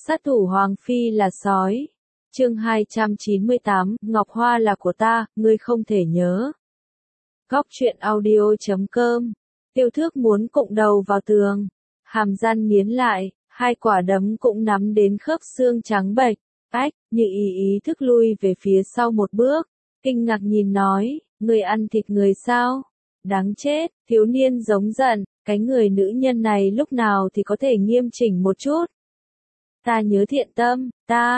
Sát thủ Hoàng Phi là sói. Chương 298, Ngọc Hoa là của ta, ngươi không thể nhớ. Góc truyện audio.com. Tiêu Thước muốn cụng đầu vào tường, hàm răng nghiến lại, hai quả đấm cũng nắm đến khớp xương trắng bệch. Ách, Như ý thức lui về phía sau một bước, kinh ngạc nhìn nói, ngươi ăn thịt người sao? Đáng chết, thiếu niên giống giận, cái người nữ nhân này lúc nào thì có thể nghiêm chỉnh một chút. Ta nhớ Thiện Tâm,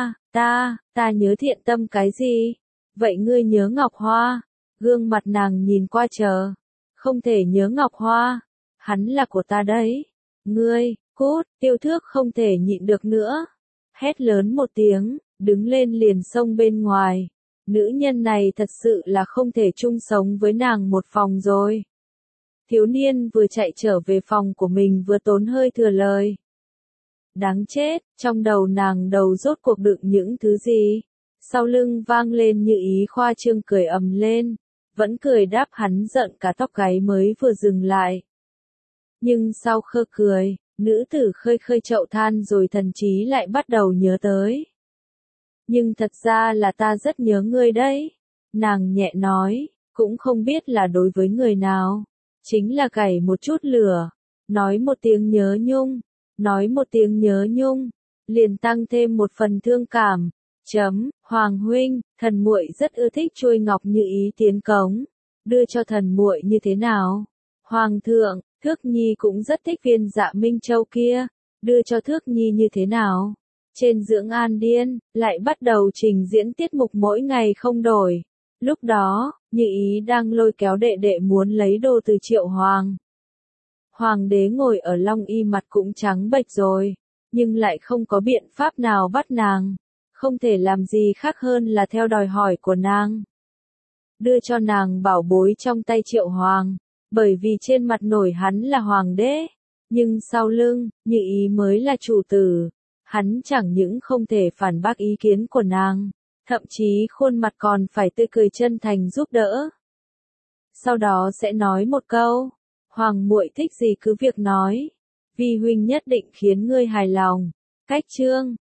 ta nhớ Thiện Tâm cái gì? Vậy ngươi nhớ Ngọc Hoa? Gương mặt nàng nhìn qua chờ. Không thể nhớ Ngọc Hoa. Hắn là của ta đấy. Ngươi, cút, Tiêu Thước không thể nhịn được nữa. Hét lớn một tiếng, đứng lên liền xông bên ngoài. Nữ nhân này thật sự là không thể chung sống với nàng một phòng rồi. Thiếu niên vừa chạy trở về phòng của mình vừa tốn hơi thừa lời. Đáng chết, trong đầu nàng đầu rốt cuộc đựng những thứ gì? Sau lưng vang lên Như ý khoa trương cười ầm lên, vẫn cười đáp hắn giận cả tóc gáy mới vừa dừng lại. Nhưng sau khơ cười, nữ tử khơi khơi chậu than rồi thần trí lại bắt đầu nhớ tới. Nhưng thật ra là ta rất nhớ ngươi đấy. Nàng nhẹ nói, cũng không biết là đối với người nào. Chính là gảy một chút lửa, nói một tiếng nhớ nhung. Nói một tiếng nhớ nhung, liền tăng thêm một phần thương cảm. Hoàng huynh, thần muội rất ưa thích chuôi ngọc Như ý tiến cống, đưa cho thần muội như thế nào? Hoàng thượng, Thước Nhi cũng rất thích viên Dạ Minh Châu kia, đưa cho Thước Nhi như thế nào? Trên Dưỡng An Điên, lại bắt đầu trình diễn tiết mục mỗi ngày không đổi. Lúc đó, Như ý đang lôi kéo đệ đệ muốn lấy đồ từ Triệu Hoàng. Hoàng đế ngồi ở Long Y mặt cũng trắng bệch rồi, nhưng lại không có biện pháp nào bắt nàng, không thể làm gì khác hơn là theo đòi hỏi của nàng. Đưa cho nàng bảo bối trong tay Triệu Hoàng, bởi vì trên mặt nổi hắn là hoàng đế, nhưng sau lưng, Như ý mới là chủ tử, hắn chẳng những không thể phản bác ý kiến của nàng, thậm chí khuôn mặt còn phải tươi cười chân thành giúp đỡ. Sau đó sẽ nói một câu. Hoàng muội thích gì cứ việc nói, vì huynh nhất định khiến ngươi hài lòng. Cách chương